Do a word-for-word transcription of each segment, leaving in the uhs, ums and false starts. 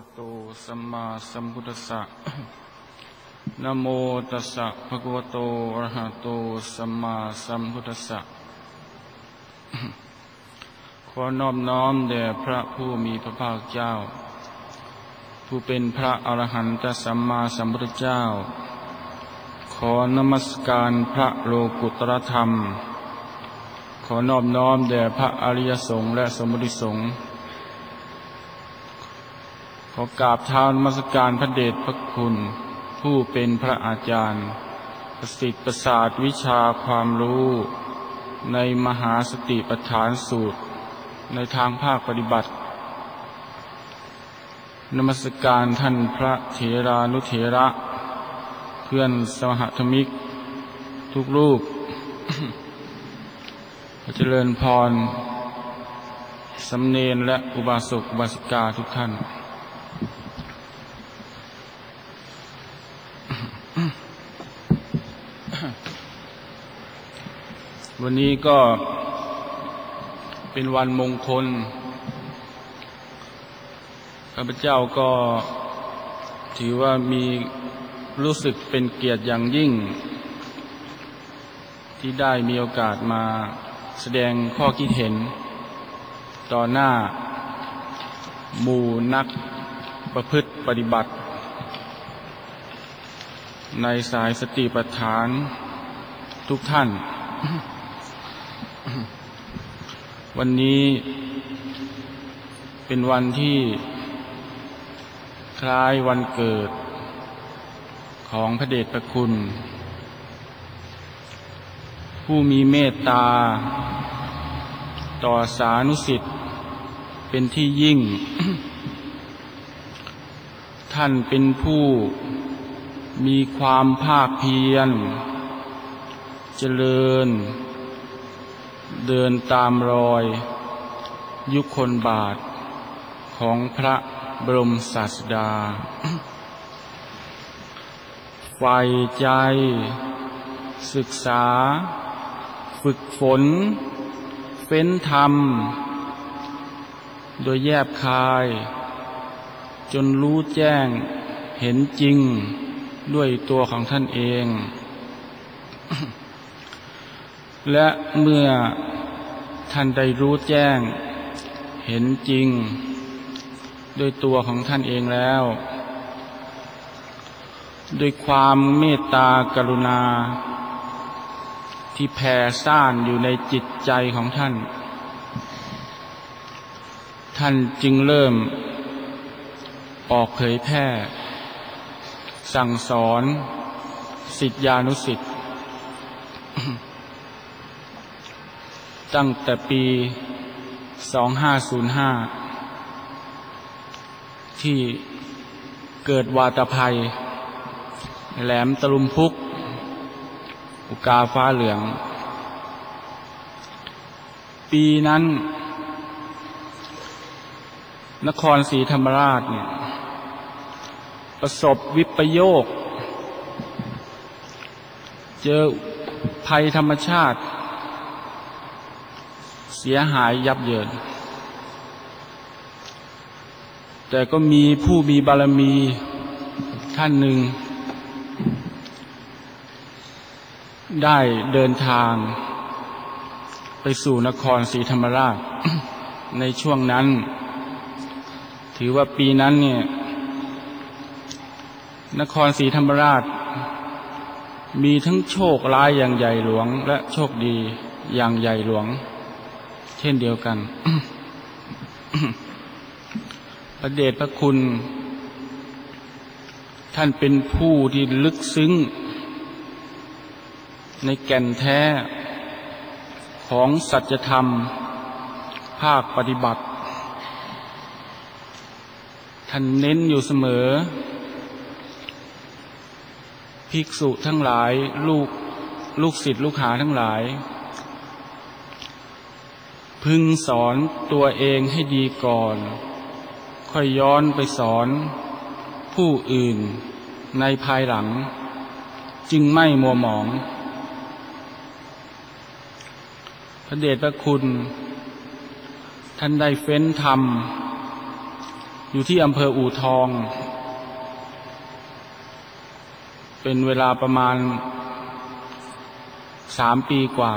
โตสัมมาสัมพุทธัสสะนะโมตัสสะภะคะวะโตอะระหะโตสัมมาสัมพุทธัสสะขอนอบน้อมแด่พระผู้มีพระภาคเจ้าผู้เป็นพระอรหันตสัมมาสัมพุทธเจ้าขอนมัสการพระโลกุตตรธรรมขอนอบน้อมแด่พระอริยสงฆ์และสมมุติสงฆ์ขอกราบเท้านมัสการพระเดชพระคุณผู้เป็นพระอาจารย์ประสิทธิ์ประสาทวิชาความรู้ในมหาสติปัฏฐานสูตรในทางภาคปฏิบัตินมัสการท่านพระเถรานุเถระเพื่อนสหธรรมิกทุกรูป เจริญพรสำเนรและอุบาสกอุบาสิกาทุกท่านวันนี้ก็เป็นวันมงคลข้าพเจ้าก็ถือว่ามีรู้สึกเป็นเกียรติอย่างยิ่งที่ได้มีโอกาสมาแสดงข้อคิดเห็นต่อหน้าหมู่นักประพฤติปฏิบัติในสายสติปัฏฐานทุกท่าน วันนี้เป็นวันที่คล้ายวันเกิดของพระเดชพระคุณผู้มีเมตตาต่อสานุสิษย์เป็นที่ยิ่ง ท่านเป็นผู้มีความภาคเพียรเจริญเดินตามรอยยุคลบาทของพระบรมศาสดา ใฝ่ใจศึกษาฝึกฝนเฟ้นธรรมโดยแยบคายจนรู้แจ้งเห็นจริงด้วยตัวของท่านเอง และเมื่อท่านได้รู้แจ้งเห็นจริงด้วยตัวของท่านเองแล้วด้วยความเมตตากรุณาที่แผ่ซ่านอยู่ในจิตใจของท่านท่านจึงเริ่มออกเผยแพร่สั่งสอนศิษยานุศิษย์ ตั้งแต่ปีสองพันห้าร้อยห้าที่เกิดวาตภัยแหลมตะลุมพุกอุกาฟ้าเหลืองปีนั้นนครศรีธรรมราชเนี่ยประสบวิปโยคเจอภัยธรรมชาติเสียหายยับเยินแต่ก็มีผู้มีบารมีท่านหนึ่งได้เดินทางไปสู่นครศรีธรรมราช ในช่วงนั้นถือว่าปีนั้นเนี่ยนครศรีธรรมราชมีทั้งโชคร้ายอย่างใหญ่หลวงและโชคดีอย่างใหญ่หลวงเช่นเดียวกัน พระเดชพระคุณท่านเป็นผู้ที่ลึกซึ้งในแก่นแท้ของสัจธรรมภาคปฏิบัติท่านเน้นอยู่เสมอภิกษุทั้งหลายลูกลูกศิษย์ลูกหาทั้งหลายพึงสอนตัวเองให้ดีก่อนค่อยย้อนไปสอนผู้อื่นในภายหลังจึงไม่มัวหมองพระเดชพระคุณท่านได้เฟ้นธรรมอยู่ที่อำเภออู่ทองเป็นเวลาประมาณสามปีกว่า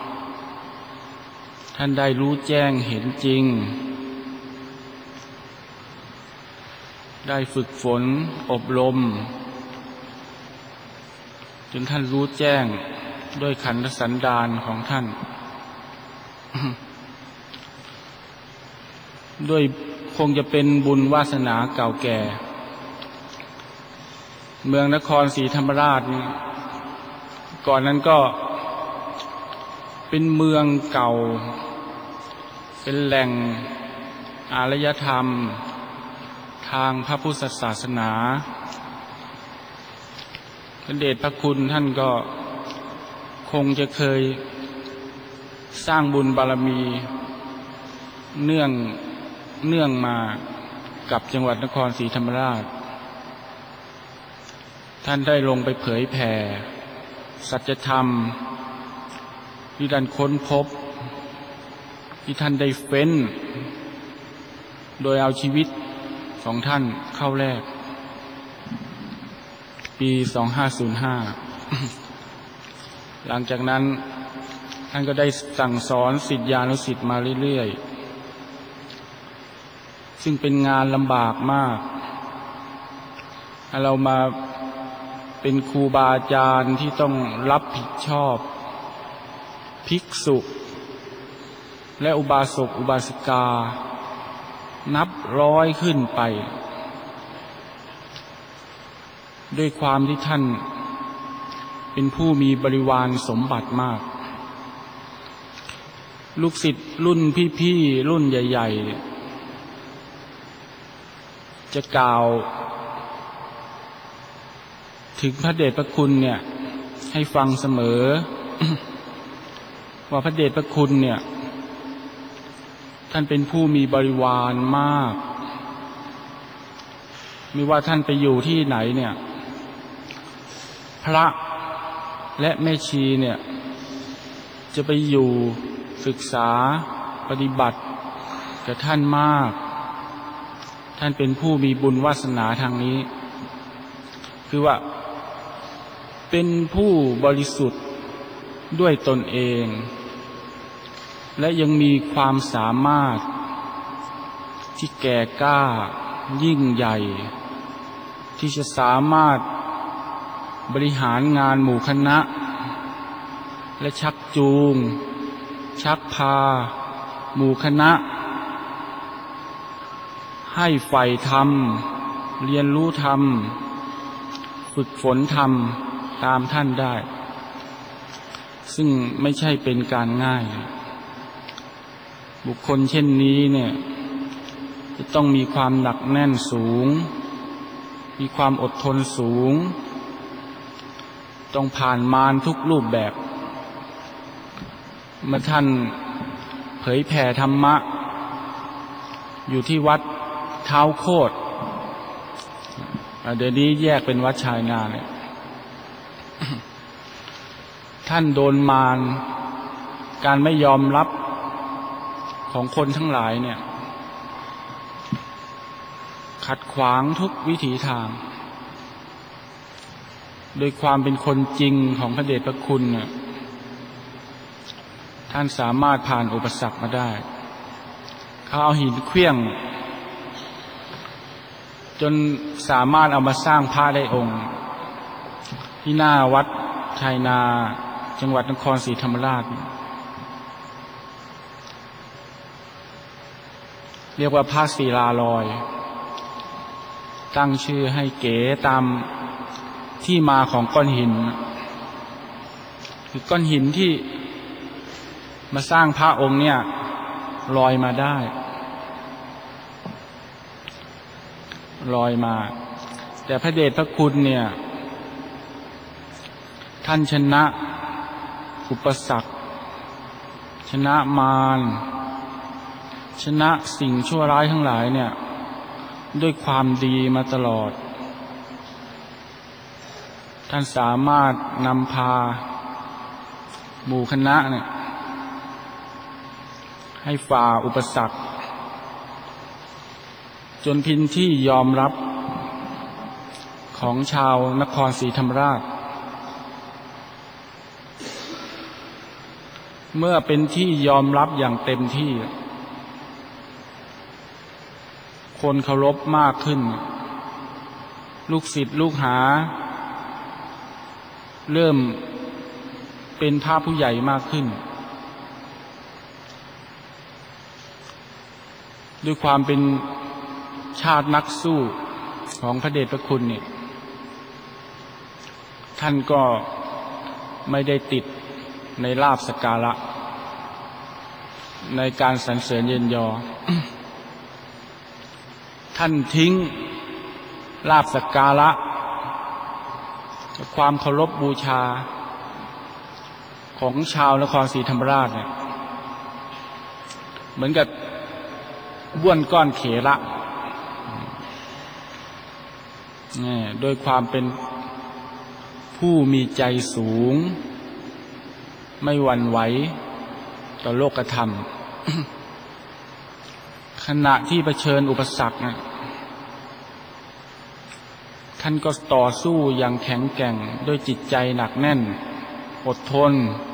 ท่านได้รู้แจ้งเห็นจริงได้ฝึกฝนอบรมจนท่านรู้แจ้งด้วยขันธสันดานของท่าน ด้วยคงจะเป็นบุญวาสนาเก่าแก่เมืองนครศรีธรรมราชก่อนนั้นก็เป็นเมืองเก่าเป็นแหล่งอารยธรรมทางพระพุทธศาสนาพระเดชพระคุณท่านก็คงจะเคยสร้างบุญบารมีเนื่องเนื่องมากับจังหวัดนครศรีธรรมราชท่านได้ลงไปเผยแผ่สัจธรรมที่ท่านค้นพบที่ท่านได้เฟ้นโดยเอาชีวิตของท่านเข้าแลกปีสองพันห้าร้อยห้า หลังจากนั้นท่านก็ได้สั่งสอนศิษยานุศิษย์มาเรื่อยๆซึ่งเป็นงานลำบากมากถ้าเรามาเป็นครูบาอาจารย์ที่ต้องรับผิดชอบภิกษุและอุบาสกอุบาสิกานับร้อยขึ้นไปด้วยความที่ท่านเป็นผู้มีบริวารสมบัติมากลูกศิษย์รุ่นพี่ๆรุ่นใหญ่ๆจะกล่าวถึงพระเดชพระคุณเนี่ยให้ฟังเสมอ ว่าพระเดชพระคุณเนี่ยท่านเป็นผู้มีบริวารมากไม่ว่าท่านไปอยู่ที่ไหนเนี่ยพระและแม่ชีเนี่ยจะไปอยู่ศึกษาปฏิบัติกับท่านมากท่านเป็นผู้มีบุญวาสนาทางนี้คือว่าเป็นผู้บริสุทธิ์ด้วยตนเองและยังมีความสามารถที่แก่กล้ายิ่งใหญ่ที่จะสามารถบริหารงานหมู่คณะและชักจูงชักพาหมู่คณะให้ใฝ่ธรรมเรียนรู้ธรรมฝึกฝนธรรมตามท่านได้ซึ่งไม่ใช่เป็นการง่ายบุคคลเช่นนี้เนี่ยจะต้องมีความหนักแน่นสูงมีความอดทนสูงต้องผ่านมารทุกรูปแบบเมื่อท่านเผยแผ่ธรรมะอยู่ที่วัดเท้าโคตรเดี๋ยวนี้แยกเป็นวัดชายนาเนี่ย ท่านโดนมารการไม่ยอมรับของคนทั้งหลายเนี่ยขัดขวางทุกวิถีทางโดยความเป็นคนจริงของพระเดชพระคุณเนี่ยท่านสามารถผ่านอุปสรรคมาได้เขาเอาหินเคลื่องจนสามารถเอามาสร้างพระได้องค์ที่หน้าวัดชายนาจังหวัดนครศรีธรรมราชเรียกว่าพระศิลาลอยตั้งชื่อให้เก๋ตามที่มาของก้อนหินคือก้อนหินที่มาสร้างพระองค์เนี่ยลอยมาได้ลอยมาแต่พระเดชพระคุณเนี่ยท่านชนะอุปสรรคชนะมารชนะสิ่งชั่วร้ายทั้งหลายเนี่ยด้วยความดีมาตลอดท่านสามารถนำพาหมู่คณะเนี่ยให้ฝ่าอุปสรรคจนเป็นที่ยอมรับของชาวนครศรีธรรมราชเมื่อเป็นที่ยอมรับอย่างเต็มที่คนเคารพมากขึ้นลูกศิษย์ลูกหาเริ่มเป็นพระผู้ใหญ่มากขึ้นด้วยความเป็นชาตินักสู้ของพระเดชพระคุณเนี่ยท่านก็ไม่ได้ติดในลาภสักการะในการสรรเสริญเยินยอ ท่านทิ้งลาภสักการะความเคารพบูชาของชาวนครศรีธรรมราชเนี่ยเหมือนกับบ้วนก้อนเขละนี่โดยความเป็นผู้มีใจสูงไม่หวั่นไหวต่อโลกธรรม ขณะที่เผชิญอุปสรรคนะท่านก็ต่อสู้อย่างแข็งแกร่งด้วยจิตใจหนักแน่นอดทน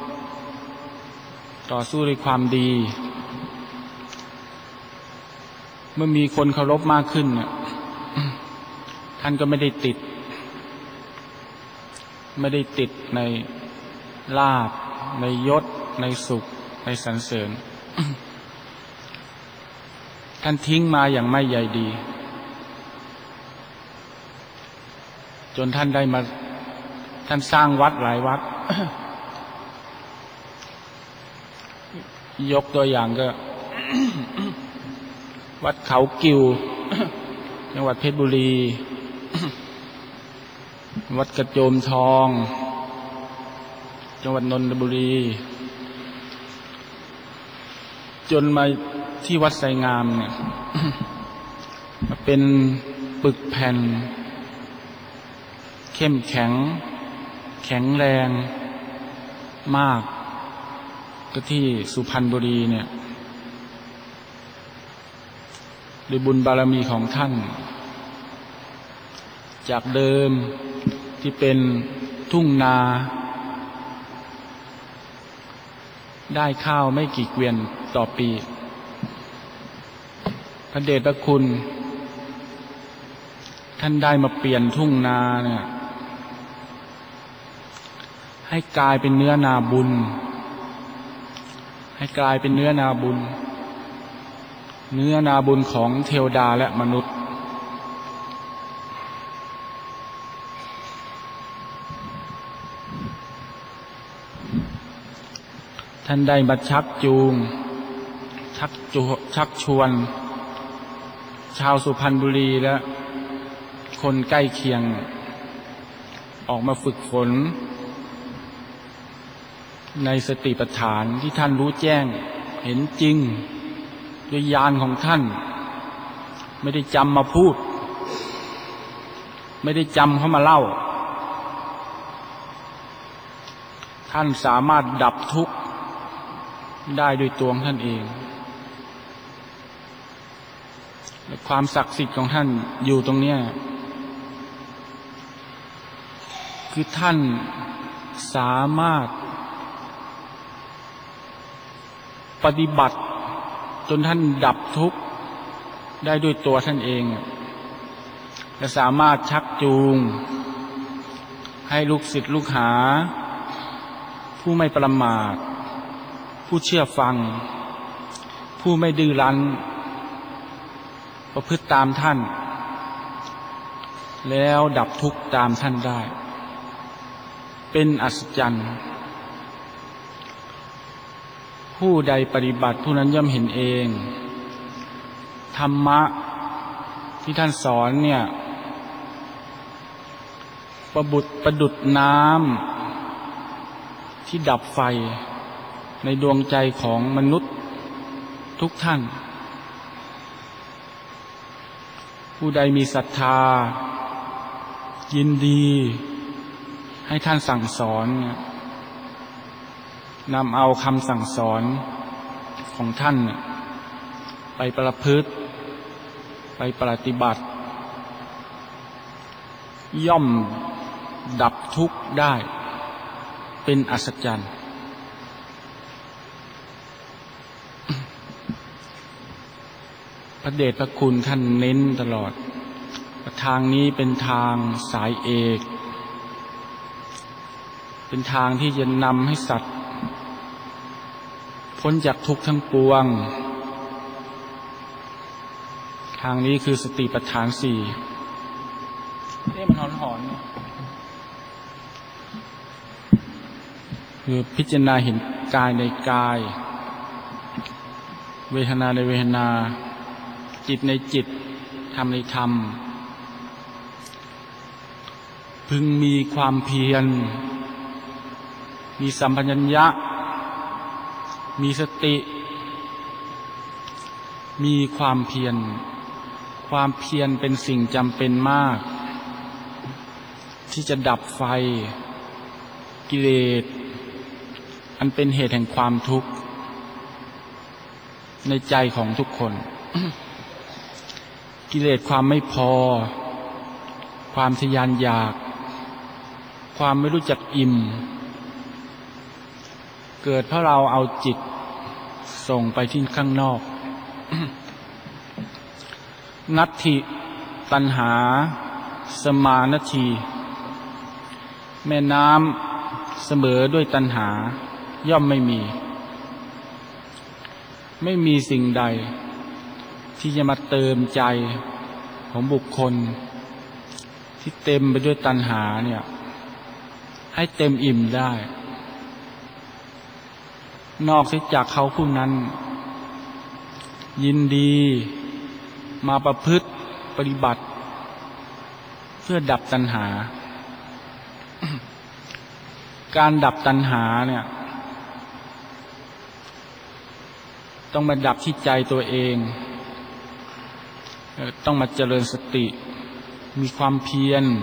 ต่อสู้ด้วยความดีเมื่อมีคนเคารพมากขึ้นเนี่ย ท่านก็ไม่ได้ติดไม่ได้ติดในลาภในยศในสุขในสรรเสริญ ท่านทิ้งมาอย่างไม่ใยดีจนท่านได้มาท่านสร้างวัดหลายวัด ยกตัวอย่างก็ วัดเขากิว จังหวัดเพชรบุรี วัดกระโจมทองจังหวัดนนทบุรีจนมาที่วัดไสงามเนี่ย เป็นปึกแผ่นเข้มแข็งแข็งแรงมากก็ที่สุพรรณบุรีเนี่ยด้วยบุญบารมีของท่านจากเดิมที่เป็นทุ่งนาได้ข้าวไม่กี่เกวียนต่อปีพระเดชพระคุณท่านได้มาเปลี่ยนทุ่งนาเนี่ยให้กลายเป็นเนื้อนาบุญให้กลายเป็นเนื้อนาบุญเนื้อนาบุญของเทวดาและมนุษย์ท่านได้มาชักจูงชักจูชักชวนชาวสุพรรณบุรีและคนใกล้เคียงออกมาฝึกฝนในสติปัฏฐานที่ท่านรู้แจ้งเห็นจริงด้วยญาณของท่านไม่ได้จำมาพูดไม่ได้จำเข้ามาเล่าท่านสามารถดับทุกข์ได้ด้วยตัวของท่านเองและความศักดิ์สิทธิ์ของท่านอยู่ตรงเนี้ยคือท่านสามารถปฏิบัติจนท่านดับทุกข์ได้ด้วยตัวท่านเองและสามารถชักจูงให้ลูกศิษย์ลูกหาผู้ไม่ประมาทผู้เชื่อฟังผู้ไม่ดื้อรั้นประพฤติตามท่านแล้วดับทุกข์ตามท่านได้เป็นอัศจรรย์ผู้ใดปฏิบัติผู้นั้นย่อมเห็นเองธรรมะที่ท่านสอนเนี่ยประบุประดุจน้ำที่ดับไฟในดวงใจของมนุษย์ทุกท่านผู้ใดมีศรัทธายินดีให้ท่านสั่งสอนนำเอาคำสั่งสอนของท่านไปประพฤติไปปฏิบัติย่อมดับทุกข์ได้เป็นอัศจรรย์พระเดชพระคุณท่านเน้นตลอดทางนี้เป็นทางสายเอกเป็นทางที่จะนำให้สัตว์พ้นจากทุกข์ทั้งปวงทางนี้คือสติปัฏฐานสี่นี่มันหอนหอนคือพิจารณาเห็นกายในกายเวทนาในเวทนาจิตในจิตธรรมในธรรมพึงมีความเพียรมีสัมปชัญญะมีสติมีความเพียรความเพียรเป็นสิ่งจำเป็นมากที่จะดับไฟกิเลสอันเป็นเหตุแห่งความทุกข์ในใจของทุกคน กิเลสความไม่พอความทะยานอยากความไม่รู้จักอิ่มเกิดเพราะเราเอาจิตส่งไปที่ข้างนอก นัตถิตัณหาสมานาทีแม่น้ำเสมอด้วยตัณหาย่อมไม่มีไม่มีสิ่งใดที่จะมาเติมใจของบุคคลที่เต็มไปด้วยตัณหาเนี่ยให้เต็มอิ่มได้นอกจากเขาผู้นั้นยินดีมาประพฤติปฏิบัติเพื่อดับตัณหา การดับตัณหาเนี่ยต้องมาดับที่ใจตัวเองต้องมาเจริญสติมีความเพียร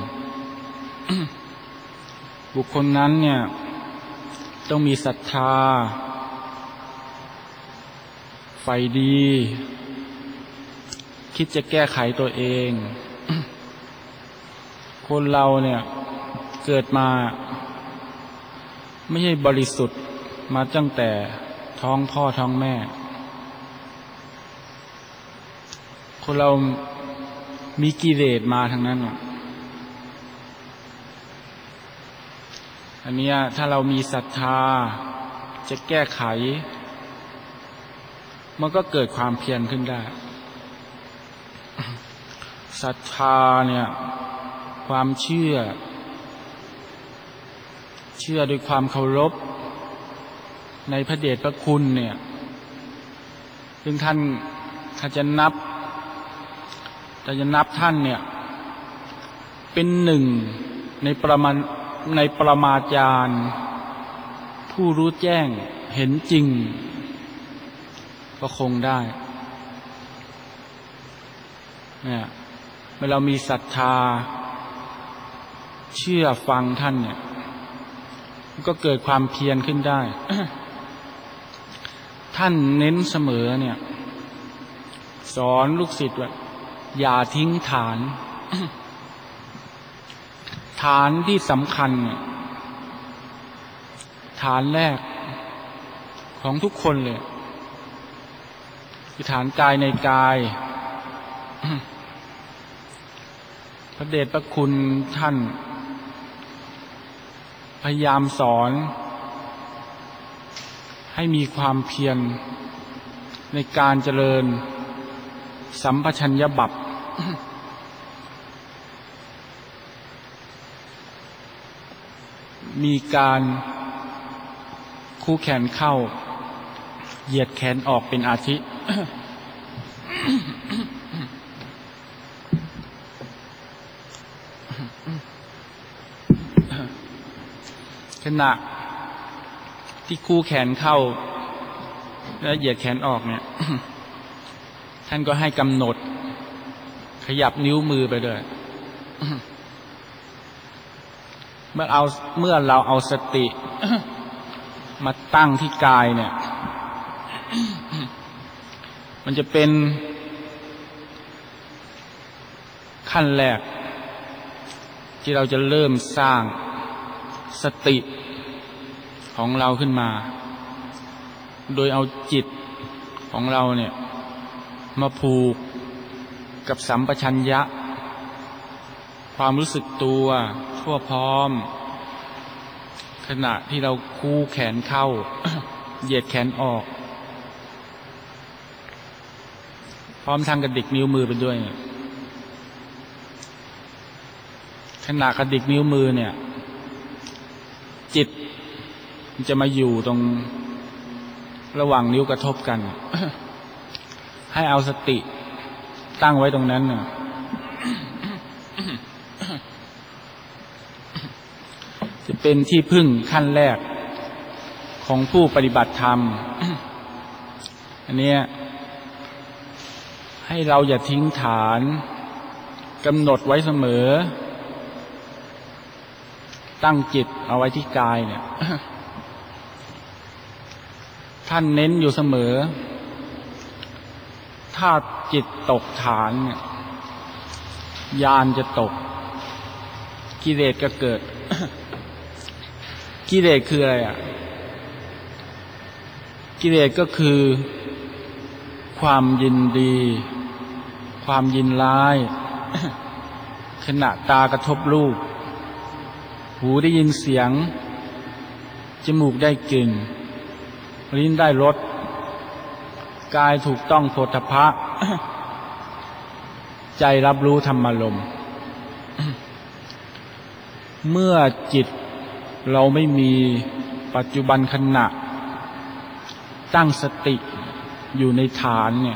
บุคคลนั้นเนี่ยต้องมีศรัทธาใฝ่ดีคิดจะแก้ไขตัวเอง คนเราเนี่ยเกิดมาไม่ใช่บริสุทธิ์มาตั้งแต่ท้องพ่อท้องแม่คนเรามีกิเลสมาทั้งนั้นอันนี้ถ้าเรามีศรัทธาจะแก้ไขมันก็เกิดความเพียรขึ้นได้ศรัทธาเนี่ยความเชื่อเชื่อด้วยความเคารพในพระเดชพระคุณเนี่ยซึ่งท่านถ้าจะนับถ้าจะนับท่านเนี่ยเป็นหนึ่งในประมาณในปรมาจารย์ผู้รู้แจ้งเห็นจริงก็คงได้เนี่ยเมื่อเรามีศรัทธาเชื่อฟังท่านเนี่ยก็เกิดความเพียรขึ้นได้ ท่านเน้นเสมอเนี่ยสอนลูกศิษย์ว่าอย่าทิ้งฐาน ฐานที่สำคัญฐานแรกของทุกคนเลยคือฐานกายในกาย พระเดชพระคุณท่านพยายามสอนให้มีความเพียรในการเจริญสัมปชัญญะบัพ มีการคู่แขนเข้าเหยียดแขนออกเป็นอาทิ ขณะที่คู่แขนเข้าและเหยียดแขนออกเนี่ย ท่านก็ให้กำหนดขยับนิ้วมือไปด้วย เมื่อเอาเมื่อเราเอาสติ มาตั้งที่กายเนี่ย มันจะเป็นขั้นแรกที่เราจะเริ่มสร้างสติของเราขึ้นมาโดยเอาจิตของเราเนี่ยมาผูกกับสัมปชัญญะความรู้สึกตัวทั่วพร้อมขณะที่เราคู่แขนเข้า เหยียดแขนออกพร้อมทางกระดิกนิ้วมือไปด้วยขณะกระดิกนิ้วมือเนี่ยจิตมันจะมาอยู่ตรงระหว่างนิ้วกระทบกัน ให้เอาสติตั้งไว้ตรงนั้นน่ะ จะเป็นที่พึ่งขั้นแรกของผู้ปฏิบัติธรรม อันนี้ให้เราอย่าทิ้งฐานกำหนดไว้เสมอตั้งจิตเอาไว้ที่กายเนี่ย ท่านเน้นอยู่เสมอถ้าจิตตกฐานเนี่ยญาณจะตกกิเลสก็เกิด กิเลสคืออะไรอ่ะกิเลสก็คือความยินดีความยินร้าย ขณะตากระทบรูปหูได้ยินเสียงจมูกได้กลิ่นลิ้นได้รสกายถูกต้องโผฏฐัพพะ ใจรับรู้ธรรมารมณ์ เมื่อจิตเราไม่มีปัจจุบันขณะตั้งสติอยู่ในฐานเนี่ย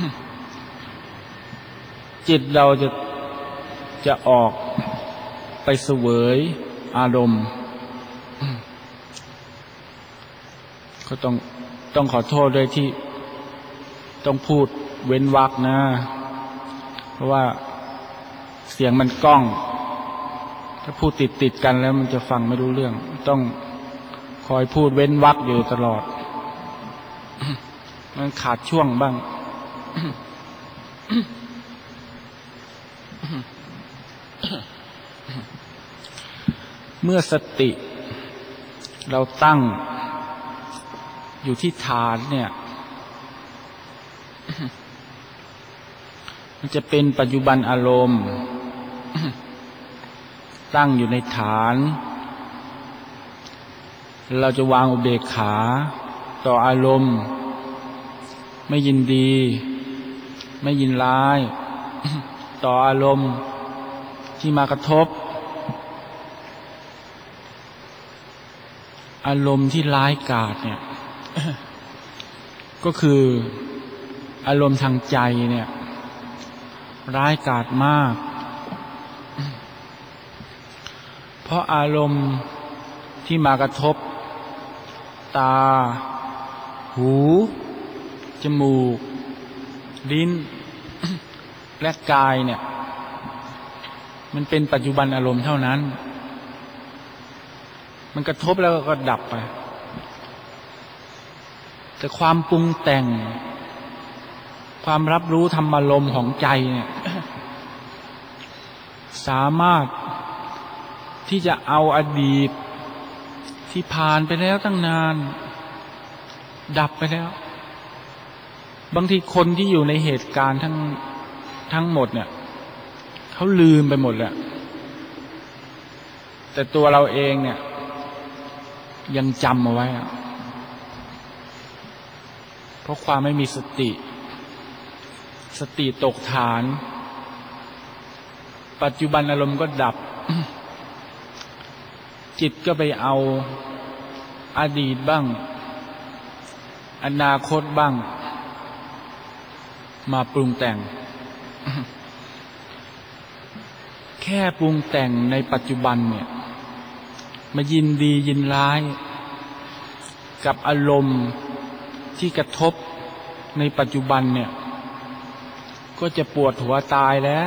จิตเราจะจะออกไปเสวยอารมณ์ ก็ต้องต้องขอโทษด้วยที่ต้องพูดเว้นวรรคนะเพราะว่าเสียงมันก้องถ้าพูดติดติดกันแล้วมันจะฟังไม่รู้เรื่องต้องคอยพูดเว้นวรรคอยู่ตลอด มันขาดช่วงบ้าง เมื่อสติเราตั้งอยู่ที่ฐานเนี่ยมันจะเป็นปัจจุบันอารมณ์ ตั้งอยู่ในฐานเราจะวางอุเบกขาต่ออารมณ์ไม่ยินดีไม่ยินร้าย ต่ออารมณ์ที่มากระทบอารมณ์ที่ร้ายกาจเนี่ย ก็คืออารมณ์ทางใจเนี่ยร้ายกาจมาก เพราะอารมณ์ที่มากระทบตาหูจมูกลิ้น และกายเนี่ยมันเป็นปัจจุบันอารมณ์เท่านั้นมันกระทบแล้วก็ดับไปแต่ความปรุงแต่งความรับรู้ธรรมารมณ์ของใจเนี่ย สามารถที่จะเอาอดีตที่ผ่านไปแล้วตั้งนานดับไปแล้วบางทีคนที่อยู่ในเหตุการณ์ทั้งทั้งหมดเนี่ยเขาลืมไปหมดแล้วแต่ตัวเราเองเนี่ยยังจำเอาไว้เพราะความไม่มีสติสติตกฐานปัจจุบันอารมณ์ก็ดับ จิตก็ไปเอาอดีตบ้างอนาคตบ้างมาปรุงแต่ง แค่ปรุงแต่งในปัจจุบันเนี่ยมายินดียินร้ายกับอารมณ์ที่กระทบในปัจจุบันเนี่ยก็จะปวดหัวตายแล้ว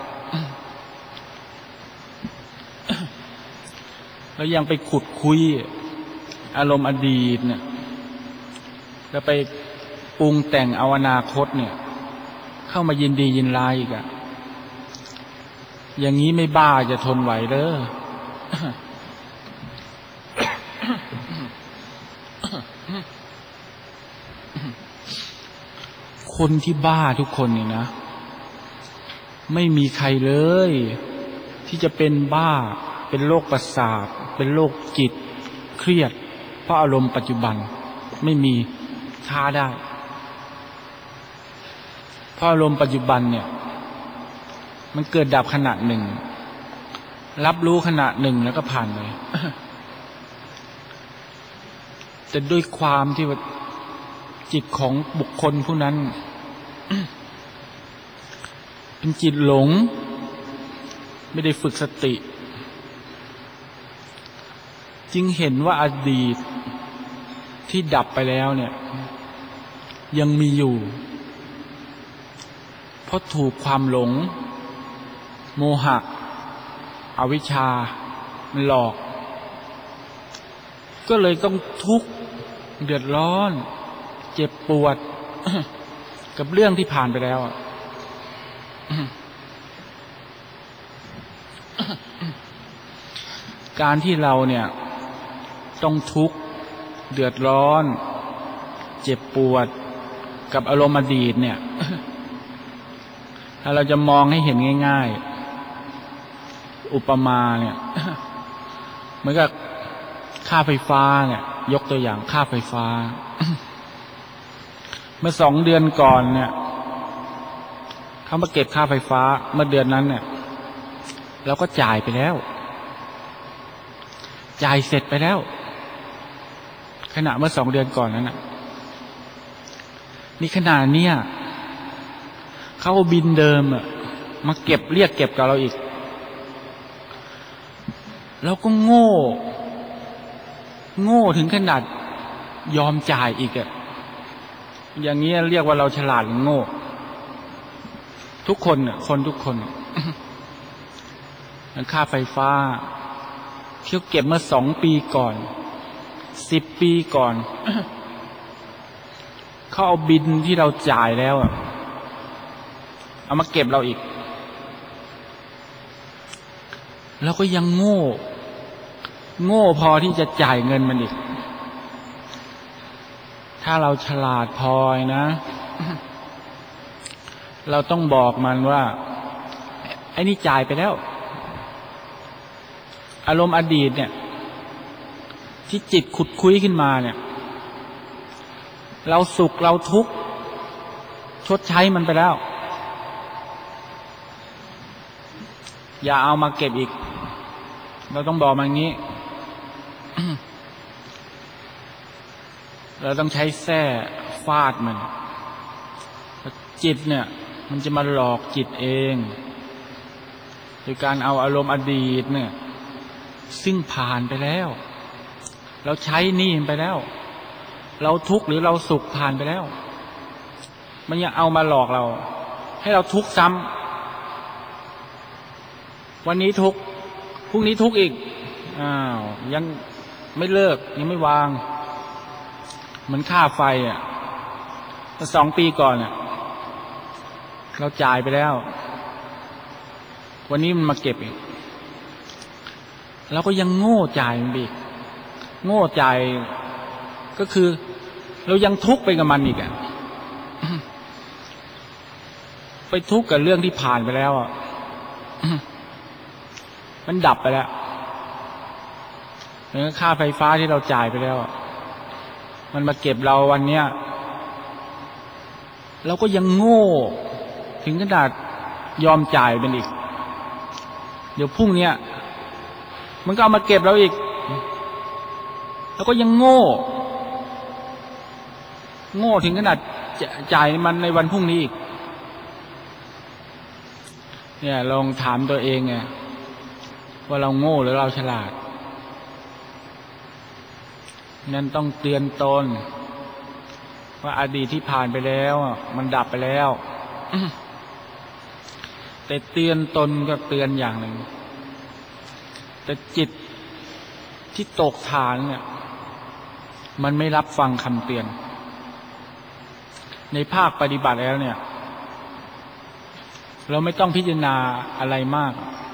แล้วยังไปขุดคุยอารมณ์อดีตเนี่ยแล้วไปปรุงแต่งเอาอนาคตเนี่ยเข้ามายินดียินร้ายอีกอะอย่างนี้ไม่บ้าจะทนไหวเด้อ คนที่บ้าทุกคนเนี่ยนะไม่มีใครเลยที่จะเป็นบ้าเป็นโรคประสาทเป็นโรคจิตเครียดเพราะอารมณ์ปัจจุบันไม่มีท้าได้เพราะอารมณ์ปัจจุบันเนี่ยมันเกิดดับขณะหนึ่งรับรู้ขณะหนึ่งแล้วก็ผ่านไป แต่ด้วยความที่ว่าจิตของบุคคลผู้นั้น เป็นจิตหลงไม่ได้ฝึกสติจึงเห็นว่าอดีตที่ดับไปแล้วเนี่ยยังมีอยู่เพราะถูกความหลงโมหะอวิชชามันหลอกก็เลยต้องทุกข์เดือดร้อนเจ็บปวด กับเรื่องที่ผ่านไปแล้ว การที่เราเนี่ยต้องทุกข์เดือดร้อนเจ็บปวดกับอารมณ์อดีตเนี่ย ถ้าเราจะมองให้เห็นง่ายๆอุปมาเนี่ย เหมือนกับค่าไฟฟ้าเนี่ยยกตัวอย่างค่าไฟฟ้า เมื่อสองเดือนก่อนเนี่ยเขามาเก็บค่าไฟฟ้าเมื่อเดือนนั้นเนี่ยเราก็จ่ายไปแล้วจ่ายเสร็จไปแล้วขณะเมื่อสองเดือนก่อนนั้นน่ะนี่ขณะเนี้ยเขาเอาบินเดิมอะมาเก็บเรียกเก็บกับเราอีกเราก็โง่โง่ถึงขนาดยอมจ่ายอีกอะอย่างนี้เรียกว่าเราฉลาดหรือโง่ทุกคนน่ะคนทุกคน ค่าไฟฟ้าเที่ยวเก็บเมื่อสองปีก่อนสิบปีก่อน เขาเอาบินที่เราจ่ายแล้วอะเอามาเก็บเราอีกแล้วก็ยังโง่โง่พอที่จะจ่ายเงินมันอีกถ้าเราฉลาดพอนะ เราต้องบอกมันว่าไอ้นี่จ่ายไปแล้วอารมณ์อดีตเนี่ยที่จิตขุดคุ้ยขึ้นมาเนี่ยเราสุขเราทุกข์ชดใช้มันไปแล้วอย่าเอามาเก็บอีกเราต้องบอกมันงี้ เราต้องใช้แส้ฟาดมันจิตเนี่ยมันจะมาหลอกจิตเองโดยการเอาอารมณ์อดีตเนี่ยซึ่งผ่านไปแล้วเราใช้นี่ไปแล้วเราทุกข์หรือเราสุขผ่านไปแล้วมันยังเอามาหลอกเราให้เราทุกข์ซ้ำวันนี้ทุกข์พรุ่งนี้ทุกข์อีกอ้าวยังไม่เลิกยังไม่วางเหมือนค่าไฟอ่ะสองปีก่อนอ่ะเราจ่ายไปแล้ววันนี้มันมาเก็บอีกเราก็ยังโง่จ่ายมันอีกโง่จ่ายก็คือเรายังทุกข์ไปกับมันอีกอ่ะ ไปทุกข์กับเรื่องที่ผ่านไปแล้วอ่ะ มันดับไปแล้วเหมือนค่าไฟฟ้าที่เราจ่ายไปแล้วมันมาเก็บเราวันเนี้ยเราก็ยังโง่ถึงขนาดยอมจ่ายเป็นอีกเดี๋ยวพรุ่งเนี้ยมันก็เอามาเก็บเราอีกแล้วก็ยังโง่โง่ถึงขนาดจ่ายมันในวันพรุ่งนี้อีกเนี่ยลองถามตัวเองไงว่าเราโง่หรือเราฉลาดนั่นต้องเตือนตนว่าอดีตที่ผ่านไปแล้วมันดับไปแล้ว แต่เตือนตนก็เตือนอย่างหนึ่งแต่จิตที่ตกฐานเนี่ยมันไม่รับฟังคำเตือนในภาคปฏิบัติแล้วเนี่ยเราไม่ต้องพิจารณาอะไรมาก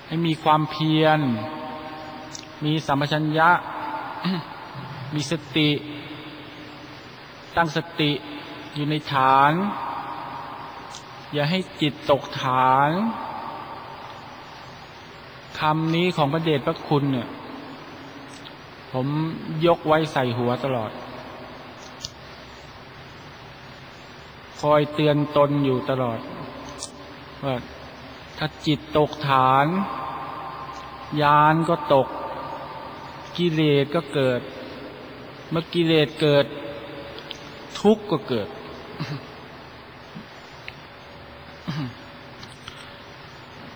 ให้มีความเพียรมีสัมปชัญญะ มีสติตั้งสติอยู่ในฐานอย่าให้จิตตกฐานคำนี้ของพระเดชพระคุณเนี่ยผมยกไว้ใส่หัวตลอดคอยเตือนตนอยู่ตลอดว่าถ้าจิตตกฐานญาณก็ตกกิเลสก็เกิดเมื่อกิเลสเกิดทุกข์ก็เกิด